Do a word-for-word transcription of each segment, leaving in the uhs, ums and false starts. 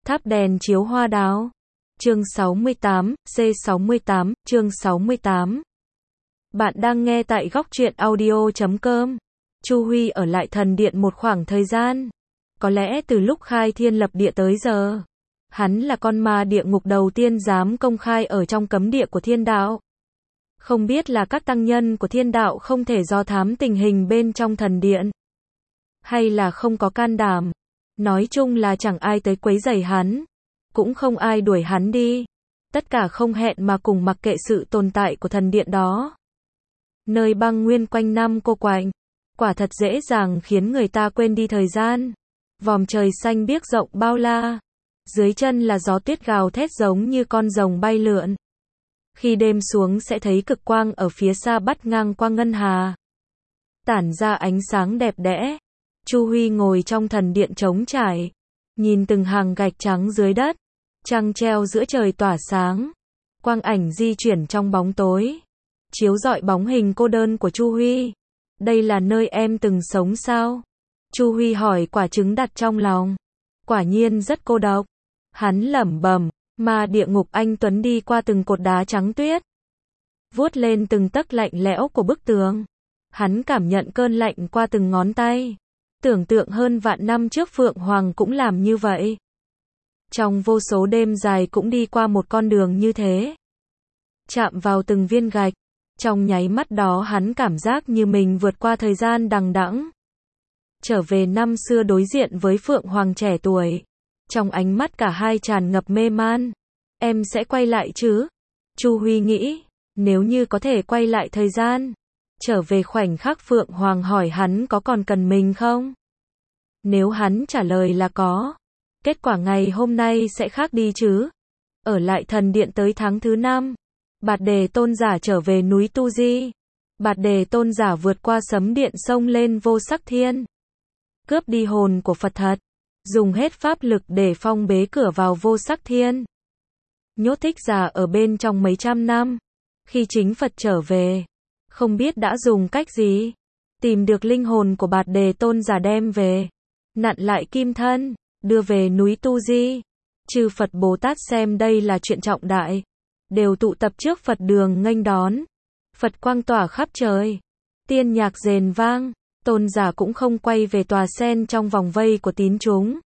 Tháp đèn chiếu hoa đào. Chương sáu mươi tám, C sáu mươi tám, chương sáu mươi tám. Bạn đang nghe tại góc truyện audio chấm com. Chu Huy ở lại thần điện một khoảng thời gian. Có lẽ từ lúc khai thiên lập địa tới giờ, hắn là con ma địa ngục đầu tiên dám công khai ở trong cấm địa của thiên đạo. Không biết là các tăng nhân của thiên đạo không thể do thám tình hình bên trong thần điện, hay là không có can đảm. Nói chung là chẳng ai tới quấy rầy hắn, cũng không ai đuổi hắn đi. Tất cả không hẹn mà cùng mặc kệ sự tồn tại của thần điện đó. Nơi băng nguyên quanh năm cô quạnh, quả thật dễ dàng khiến người ta quên đi thời gian. Vòm trời xanh biếc rộng bao la, dưới chân là gió tuyết gào thét giống như con rồng bay lượn. Khi đêm xuống sẽ thấy cực quang ở phía xa bắt ngang qua ngân hà, tản ra ánh sáng đẹp đẽ. Chu Huy ngồi trong thần điện trống trải, nhìn từng hàng gạch trắng dưới đất, trăng treo giữa trời tỏa sáng, quang ảnh di chuyển trong bóng tối, chiếu rọi bóng hình cô đơn của Chu Huy. Đây là nơi em từng sống sao? Chu Huy hỏi, quả trứng đặt trong lòng. Quả nhiên rất cô độc. Hắn lẩm bẩm, mà địa ngục anh Tuấn đi qua từng cột đá trắng tuyết, vuốt lên từng tấc lạnh lẽo của bức tường. Hắn cảm nhận cơn lạnh qua từng ngón tay. Tưởng tượng hơn vạn năm trước Phượng Hoàng cũng làm như vậy. Trong vô số đêm dài cũng đi qua một con đường như thế. Chạm vào từng viên gạch. Trong nháy mắt đó hắn cảm giác như mình vượt qua thời gian đằng đẵng, trở về năm xưa đối diện với Phượng Hoàng trẻ tuổi. Trong ánh mắt cả hai tràn ngập mê man. Em sẽ quay lại chứ? Chu Huy nghĩ, nếu như có thể quay lại thời gian, trở về khoảnh khắc Phượng Hoàng hỏi hắn có còn cần mình không? Nếu hắn trả lời là có, kết quả ngày hôm nay sẽ khác đi chứ. Ở lại thần điện tới tháng thứ năm, Bạt Đề Tôn giả trở về núi Tu Di. Bạt Đề Tôn giả vượt qua sấm điện xông lên Vô Sắc Thiên, cướp đi hồn của Phật thật, dùng hết pháp lực để phong bế cửa vào Vô Sắc Thiên, nhốt Thích Giả ở bên trong mấy trăm năm. Khi chính Phật trở về, không biết đã dùng cách gì, tìm được linh hồn của Bạt Đề Tôn giả đem về, nặn lại kim thân, đưa về núi Tu Di. Chư Phật Bồ Tát xem đây là chuyện trọng đại, đều tụ tập trước Phật đường nghênh đón. Phật quang tỏa khắp trời, tiên nhạc rền vang. Tôn giả cũng không quay về tòa sen trong vòng vây của tín chúng,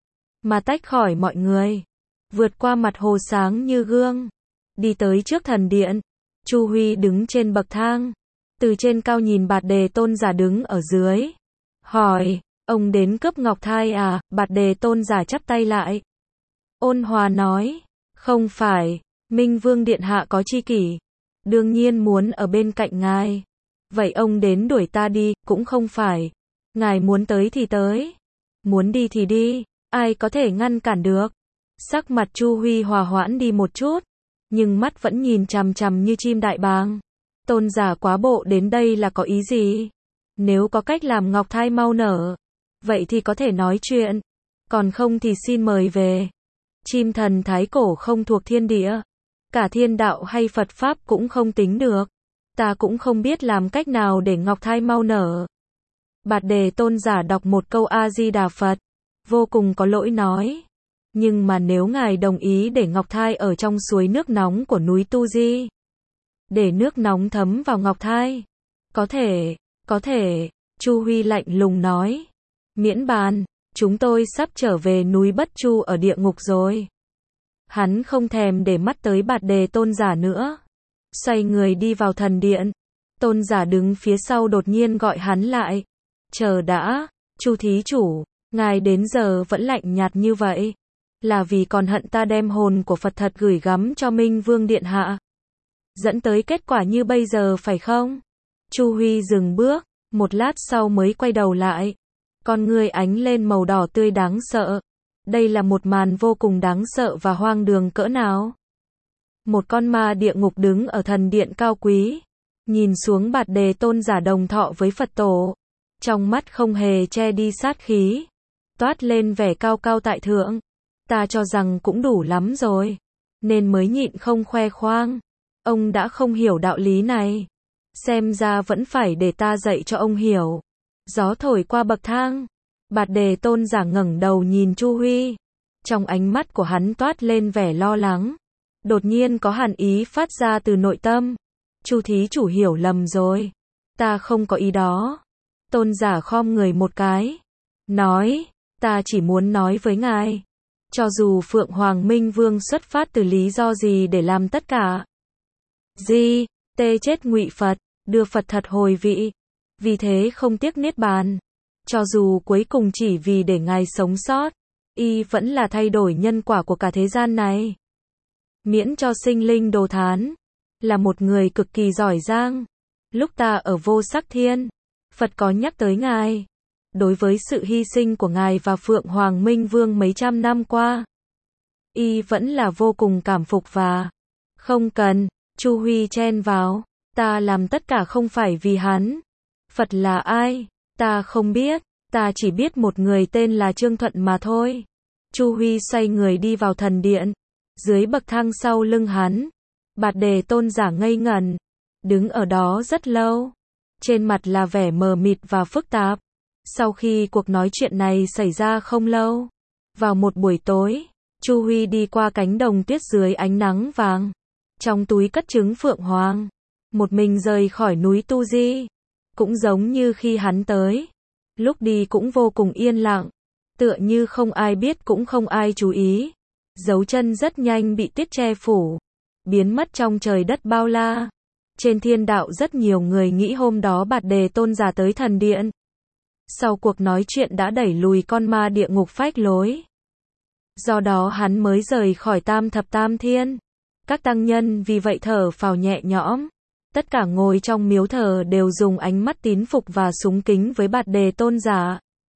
mà tách khỏi mọi người, vượt qua mặt hồ sáng như gương, đi tới trước thần điện. Chu Huy đứng trên bậc thang, từ trên cao nhìn Bạt Đề Tôn giả đứng ở dưới, hỏi, ông đến cướp ngọc thai à? Bạt Đề Tôn giả chắp tay lại, ôn hòa nói, không phải, Minh Vương Điện Hạ có chi kỷ, đương nhiên muốn ở bên cạnh ngài. Vậy ông đến đuổi ta đi, cũng không phải. Ngài muốn tới thì tới, muốn đi thì đi, ai có thể ngăn cản được. Sắc mặt Chu Huy hòa hoãn đi một chút, nhưng mắt vẫn nhìn chằm chằm như chim đại bàng. Tôn giả quá bộ đến đây là có ý gì? Nếu có cách làm ngọc thai mau nở, vậy thì có thể nói chuyện, còn không thì xin mời về. Chim thần thái cổ không thuộc thiên địa, cả thiên đạo hay Phật Pháp cũng không tính được. Ta cũng không biết làm cách nào để ngọc thai mau nở. Bạt Đề Tôn giả đọc một câu A-di-đà Phật, vô cùng có lỗi nói, nhưng mà nếu ngài đồng ý để ngọc thai ở trong suối nước nóng của núi Tu Di, để nước nóng thấm vào ngọc thai, có thể, có thể. Chu Huy lạnh lùng nói, miễn bàn, chúng tôi sắp trở về núi Bất Chu ở địa ngục rồi. Hắn không thèm để mắt tới Bạt Đề Tôn giả nữa, xoay người đi vào thần điện. Tôn giả đứng phía sau đột nhiên gọi hắn lại, chờ đã, Chu thí chủ, ngài đến giờ vẫn lạnh nhạt như vậy, là vì còn hận ta đem hồn của Phật thật gửi gắm cho Minh Vương Điện Hạ, dẫn tới kết quả như bây giờ phải không? Chu Huy dừng bước, một lát sau mới quay đầu lại, con ngươi ánh lên màu đỏ tươi đáng sợ. Đây là một màn vô cùng đáng sợ và hoang đường cỡ nào. Một con ma địa ngục đứng ở thần điện cao quý, nhìn xuống Bạt Đề Tôn giả đồng thọ với Phật tổ, trong mắt không hề che đi sát khí, toát lên vẻ cao cao tại thượng. Ta cho rằng cũng đủ lắm rồi, nên mới nhịn không khoe khoang. Ông đã không hiểu đạo lý này, xem ra vẫn phải để ta dạy cho ông hiểu. Gió thổi qua bậc thang, Bạt Đề Tôn giả ngẩng đầu nhìn Chu Huy, Trong ánh mắt của hắn toát lên vẻ lo lắng. Đột nhiên có hàn ý phát ra từ nội tâm. Chu thí chủ hiểu lầm rồi. Ta không có ý đó. Tôn giả khom người một cái. Nói, ta chỉ muốn nói với ngài. Cho dù Phượng Hoàng Minh Vương xuất phát từ lý do gì để làm tất cả. Gì, tê chết ngụy Phật, đưa Phật thật hồi vị. Vì thế không tiếc niết bàn. Cho dù cuối cùng chỉ vì để ngài sống sót. Y vẫn là thay đổi nhân quả của cả thế gian này. Miễn cho sinh linh đồ thán. Là một người cực kỳ giỏi giang. Lúc ta ở Vô Sắc Thiên, Phật có nhắc tới ngài. Đối với sự hy sinh của ngài và Phượng Hoàng Minh Vương mấy trăm năm qua, Y vẫn là vô cùng cảm phục và không cần. Chu Huy chen vào. Ta làm tất cả không phải vì hắn. Phật là ai? Ta không biết. Ta chỉ biết một người tên là Trương Thuận mà thôi. Chu Huy xoay người đi vào thần điện. Dưới bậc thang sau lưng hắn, Bạt Đề tôn giả ngây ngẩn, đứng ở đó rất lâu. Trên mặt là vẻ mờ mịt và phức tạp. Sau khi cuộc nói chuyện này xảy ra không lâu, vào một buổi tối, Chu Huy đi qua cánh đồng tuyết dưới ánh nắng vàng. Trong túi cất trứng Phượng Hoàng. Một mình rời khỏi núi Tu Di. Cũng giống như khi hắn tới. Lúc đi cũng vô cùng yên lặng. Tựa như không ai biết cũng không ai chú ý. Dấu chân rất nhanh bị tuyết che phủ. Biến mất trong trời đất bao la. Trên thiên đạo rất nhiều người nghĩ hôm đó Bạt Đề tôn giả tới thần điện. Sau cuộc nói chuyện đã đẩy lùi con ma địa ngục phách lối. Do đó hắn mới rời khỏi tam thập tam thiên. Các tăng nhân vì vậy thở phào nhẹ nhõm. Tất cả ngồi trong miếu thờ đều dùng ánh mắt tín phục và súng kính với Bạt Đề tôn giả.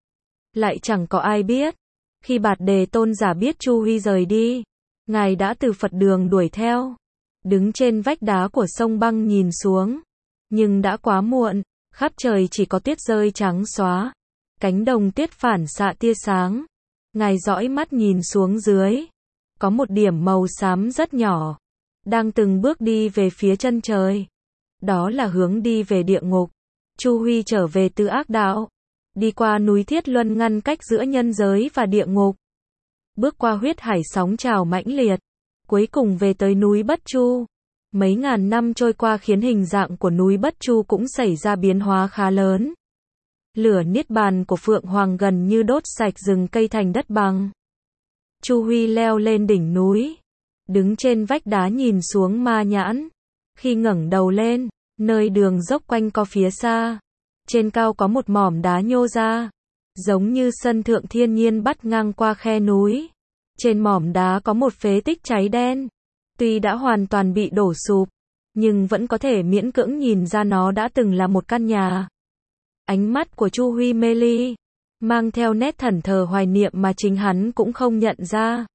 Lại chẳng có ai biết. Khi Bạt Đề tôn giả biết Chu Huy rời đi, ngài đã từ Phật đường đuổi theo. Đứng trên vách đá của sông băng nhìn xuống. Nhưng đã quá muộn, khắp trời chỉ có tuyết rơi trắng xóa. Cánh đồng tuyết phản xạ tia sáng. Ngài dõi mắt nhìn xuống dưới. Có một điểm màu xám rất nhỏ. Đang từng bước đi về phía chân trời. Đó là hướng đi về địa ngục. Chu Huy trở về từ ác đạo. Đi qua núi Thiết Luân ngăn cách giữa nhân giới và địa ngục. Bước qua huyết hải sóng trào mãnh liệt. Cuối cùng về tới núi Bất Chu. Mấy ngàn năm trôi qua khiến hình dạng của núi Bất Chu cũng xảy ra biến hóa khá lớn. Lửa niết bàn của Phượng Hoàng gần như đốt sạch rừng cây thành đất bằng. Chu Huy leo lên đỉnh núi. Đứng trên vách đá nhìn xuống Ma Nhãn. Khi ngẩng đầu lên, nơi đường dốc quanh co phía xa. Trên cao có một mỏm đá nhô ra. Giống như sân thượng thiên nhiên bắt ngang qua khe núi. Trên mỏm đá có một phế tích cháy đen. Tuy đã hoàn toàn bị đổ sụp, nhưng vẫn có thể miễn cưỡng nhìn ra nó đã từng là một căn nhà. Ánh mắt của Chu Huy mê ly, mang theo nét thẫn thờ hoài niệm mà chính hắn cũng không nhận ra.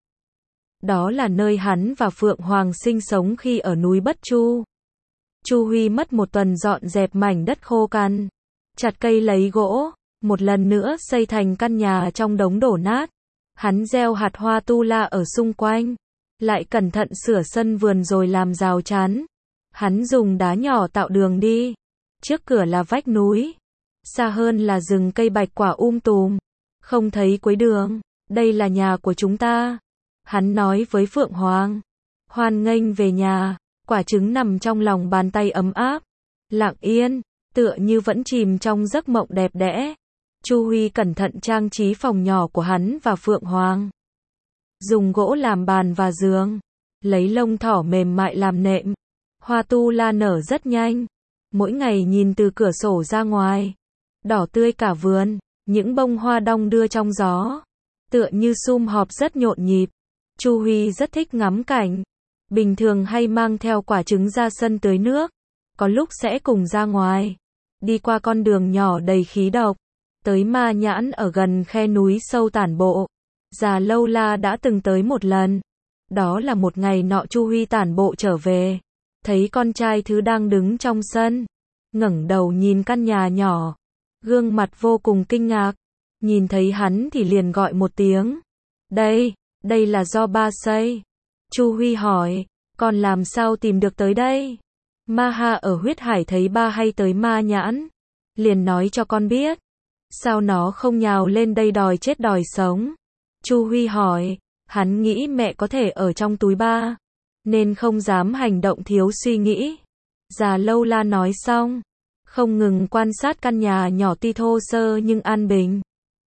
Đó là nơi hắn và Phượng Hoàng sinh sống khi ở núi Bất Chu. Chu Huy mất một tuần dọn dẹp mảnh đất khô cằn, chặt cây lấy gỗ, một lần nữa xây thành căn nhà trong đống đổ nát. Hắn gieo hạt hoa tu la ở xung quanh, lại cẩn thận sửa sân vườn rồi làm rào chắn. Hắn dùng đá nhỏ tạo đường đi. Trước cửa là vách núi, xa hơn là rừng cây bạch quả um tùm, không thấy cuối đường. Đây là nhà của chúng ta. Hắn nói với Phượng Hoàng. Hoan nghênh về nhà. Quả trứng nằm trong lòng bàn tay ấm áp, lặng yên, tựa như vẫn chìm trong giấc mộng đẹp đẽ. Chu Huy cẩn thận trang trí phòng nhỏ của hắn và Phượng Hoàng. Dùng gỗ làm bàn và giường, lấy lông thỏ mềm mại làm nệm. Hoa tu la nở rất nhanh. Mỗi ngày nhìn từ cửa sổ ra ngoài, đỏ tươi cả vườn, những bông hoa đong đưa trong gió, tựa như sum họp rất nhộn nhịp. Chu Huy rất thích ngắm cảnh. Bình thường hay mang theo quả trứng ra sân tưới nước, có lúc sẽ cùng ra ngoài, đi qua con đường nhỏ đầy khí độc, tới Ma Nhãn ở gần khe núi sâu tản bộ. Già Lâu La đã từng tới một lần. Đó là một ngày nọ Chu Huy tản bộ trở về, thấy con trai thứ đang đứng trong sân, ngẩng đầu nhìn căn nhà nhỏ, gương mặt vô cùng kinh ngạc. Nhìn thấy hắn thì liền gọi một tiếng. Đây, đây là do ba xây. Chu Huy hỏi, con làm sao tìm được tới đây? Ma Ha ở huyết hải thấy ba hay tới Ma Nhãn, liền nói cho con biết. Sao nó không nhào lên đây đòi chết đòi sống? Chu Huy hỏi, Hắn nghĩ mẹ có thể ở trong túi ba, nên không dám hành động thiếu suy nghĩ. Già Lâu La nói xong, không ngừng quan sát căn nhà nhỏ tuy thô sơ nhưng an bình.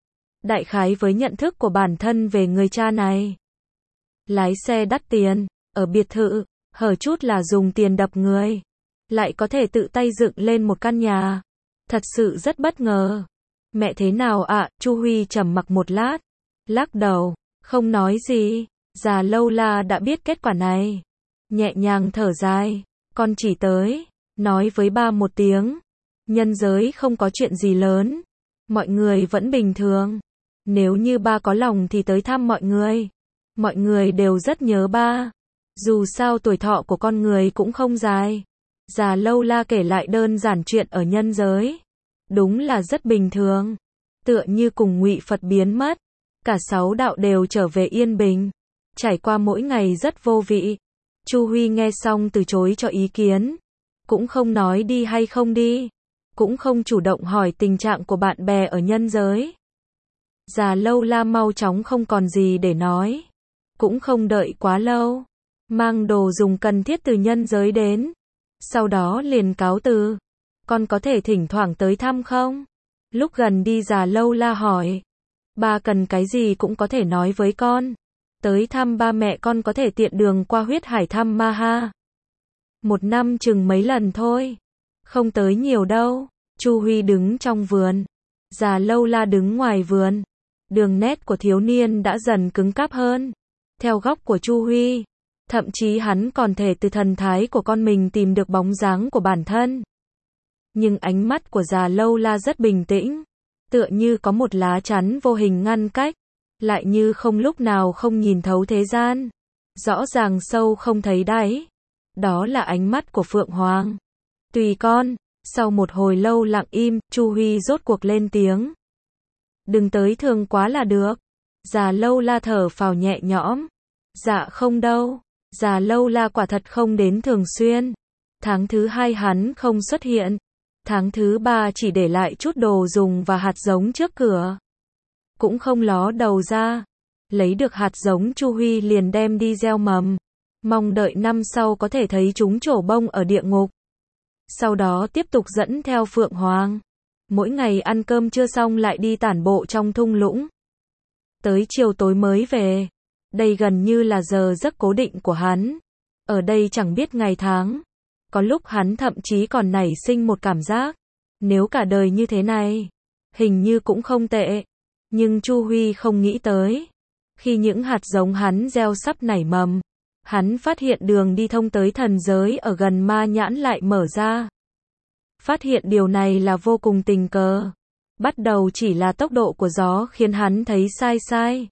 Đại khái với nhận thức của bản thân về người cha này. Lái xe đắt tiền, ở biệt thự, hở chút là dùng tiền đập người. Lại có thể tự tay dựng lên một căn nhà. Thật sự rất bất ngờ. Mẹ thế nào ạ? À? Chu Huy trầm mặc một lát. Lắc đầu, không nói gì. Già Lâu La đã biết kết quả này. Nhẹ nhàng thở dài. Con chỉ tới, nói với ba một tiếng. Nhân giới không có chuyện gì lớn. Mọi người vẫn bình thường. Nếu như ba có lòng thì tới thăm mọi người. Mọi người đều rất nhớ ba. Dù sao tuổi thọ của con người cũng không dài. Già Lâu La kể lại đơn giản chuyện ở nhân giới. Đúng là rất bình thường. Tựa như cùng Ngụy Phật biến mất. Cả sáu đạo đều trở về yên bình. Trải qua mỗi ngày rất vô vị. Chu Huy nghe xong từ chối cho ý kiến. Cũng không nói đi hay không đi. Cũng không chủ động hỏi tình trạng của bạn bè ở nhân giới. Già Lâu La mau chóng không còn gì để nói. Cũng không đợi quá lâu. Mang đồ dùng cần thiết từ nhân giới đến. Sau đó liền cáo từ. Con có thể thỉnh thoảng tới thăm không? Lúc gần đi Già Lâu La hỏi. Ba cần cái gì cũng có thể nói với con. Tới thăm ba mẹ con có thể tiện đường qua huyết hải thăm Ma Ha. Một năm chừng mấy lần thôi. Không tới nhiều đâu. Chu Huy đứng trong vườn. Già Lâu La đứng ngoài vườn. Đường nét của thiếu niên đã dần cứng cáp hơn. Theo góc của Chu Huy. Thậm chí hắn còn thể từ thần thái của con mình tìm được bóng dáng của bản thân. Nhưng ánh mắt của Già Lâu La rất bình tĩnh. Tựa như có một lá chắn vô hình ngăn cách. Lại như không lúc nào không nhìn thấu thế gian. Rõ ràng sâu không thấy đáy. Đó là ánh mắt của Phượng Hoàng. Tùy con. Sau một hồi lâu lặng im, Chu Huy rốt cuộc lên tiếng. Đừng tới thường quá là được. Già Lâu La thở phào nhẹ nhõm. Dạ không đâu. Già Lâu La quả thật không đến thường xuyên. Tháng thứ hai hắn không xuất hiện. Tháng thứ ba chỉ để lại chút đồ dùng và hạt giống trước cửa. Cũng không ló đầu ra. Lấy được hạt giống Chu Huy liền đem đi gieo mầm. Mong đợi năm sau có thể thấy chúng trổ bông ở địa ngục. Sau đó tiếp tục dẫn theo Phượng Hoàng. Mỗi ngày ăn cơm trưa xong lại đi tản bộ trong thung lũng. Tới chiều tối mới về. Đây gần như là giờ giấc cố định của hắn. Ở đây chẳng biết ngày tháng. Có lúc hắn thậm chí còn nảy sinh một cảm giác. Nếu cả đời như thế này, hình như cũng không tệ. Nhưng Chu Huy không nghĩ tới. Khi những hạt giống hắn gieo sắp nảy mầm, hắn phát hiện đường đi thông tới thần giới ở gần Ma Nhãn lại mở ra. Phát hiện điều này là vô cùng tình cờ. Bắt đầu chỉ là tốc độ của gió khiến hắn thấy sai sai.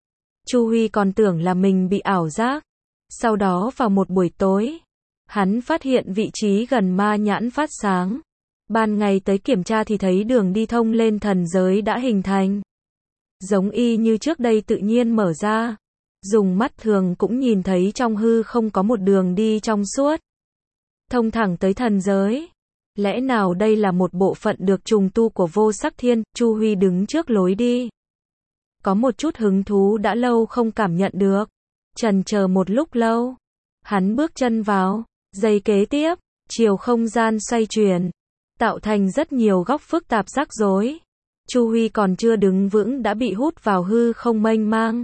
Chu Huy còn tưởng là mình bị ảo giác. Sau đó vào một buổi tối, hắn phát hiện vị trí gần Ma Nhãn phát sáng. Ban ngày tới kiểm tra thì thấy đường đi thông lên thần giới đã hình thành. Giống y như trước đây tự nhiên mở ra. Dùng mắt thường cũng nhìn thấy trong hư không có một đường đi trong suốt. Thông thẳng tới thần giới. Lẽ nào đây là một bộ phận được trùng tu của Vô Sắc Thiên? Chu Huy đứng trước lối đi. Có một chút hứng thú đã lâu không cảm nhận được. Chần chờ một lúc lâu. Hắn bước chân vào. Giây kế tiếp, chiều không gian xoay chuyển. Tạo thành rất nhiều góc phức tạp rắc rối. Chu Huy còn chưa đứng vững đã bị hút vào hư không mênh mang.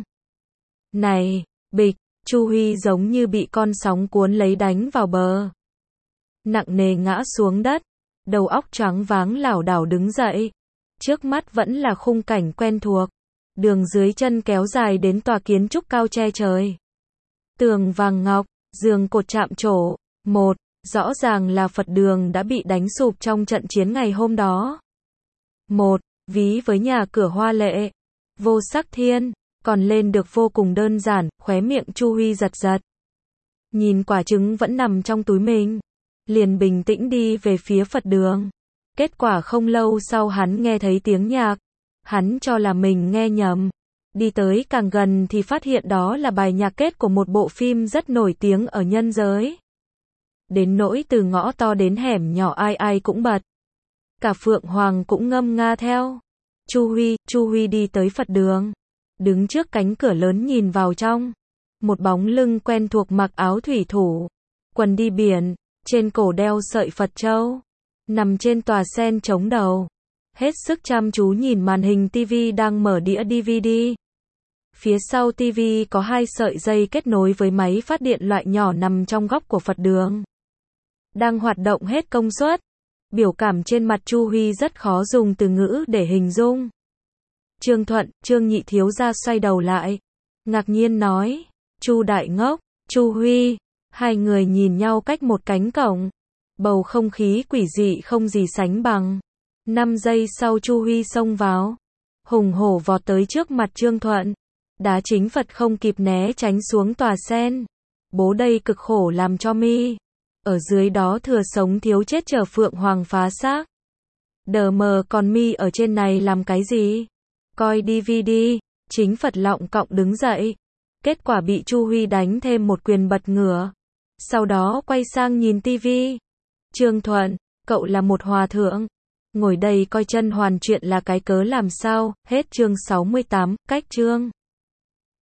Này, bịch, Chu Huy giống như bị con sóng cuốn lấy đánh vào bờ. Nặng nề ngã xuống đất. Đầu óc choáng váng lảo đảo đứng dậy. Trước mắt vẫn là khung cảnh quen thuộc. Đường dưới chân kéo dài đến tòa kiến trúc cao che trời. Tường vàng ngọc, giường cột chạm trổ. Một, rõ ràng là Phật đường đã bị đánh sụp trong trận chiến ngày hôm đó. Một, ví với nhà cửa hoa lệ. Vô Sắc Thiên, còn lên được vô cùng đơn giản, khóe miệng Chu Huy giật giật. Nhìn quả trứng vẫn nằm trong túi mình. Liền bình tĩnh đi về phía Phật đường. Kết quả không lâu sau hắn nghe thấy tiếng nhạc. Hắn cho là mình nghe nhầm. Đi tới càng gần thì phát hiện đó là bài nhạc kết của một bộ phim rất nổi tiếng ở nhân giới. Đến nỗi từ ngõ to đến hẻm nhỏ ai ai cũng bật. Cả Phượng Hoàng cũng ngâm nga theo. Chu Huy, Chu Huy đi tới Phật đường. đứng trước cánh cửa lớn nhìn vào trong. Một bóng lưng quen thuộc mặc áo thủy thủ, quần đi biển, trên cổ đeo sợi Phật châu, nằm trên tòa sen chống đầu, hết sức chăm chú nhìn màn hình tivi đang mở đĩa đê vê đê. Phía sau tivi có hai sợi dây kết nối với máy phát điện loại nhỏ nằm trong góc của Phật đường, đang hoạt động hết công suất. Biểu cảm trên mặt Chu Huy rất khó dùng từ ngữ để hình dung. Trương Thuận, Trương nhị thiếu gia xoay đầu lại, ngạc nhiên nói, Chu đại ngốc, Chu Huy. Hai người nhìn nhau cách một cánh cổng. Bầu không khí quỷ dị không gì sánh bằng. Năm giây sau Chu Huy xông vào, hùng hổ vọt tới trước mặt Trương Thuận, đá chính Phật không kịp né tránh xuống tòa sen. Bố đây cực khổ làm cho mi. Ở dưới đó thừa sống thiếu chết chờ Phượng Hoàng phá xác. Đờ mờ còn mi ở trên này làm cái gì? Coi đê vê đê. Chính Phật lọng cọng đứng dậy. Kết quả bị Chu Huy đánh thêm một quyền bật ngửa. Sau đó quay sang nhìn tivi. Trương Thuận, cậu là một hòa thượng. Ngồi đây coi chân hoàn chuyện là cái cớ làm sao. Hết chương sáu mươi tám, cách chương.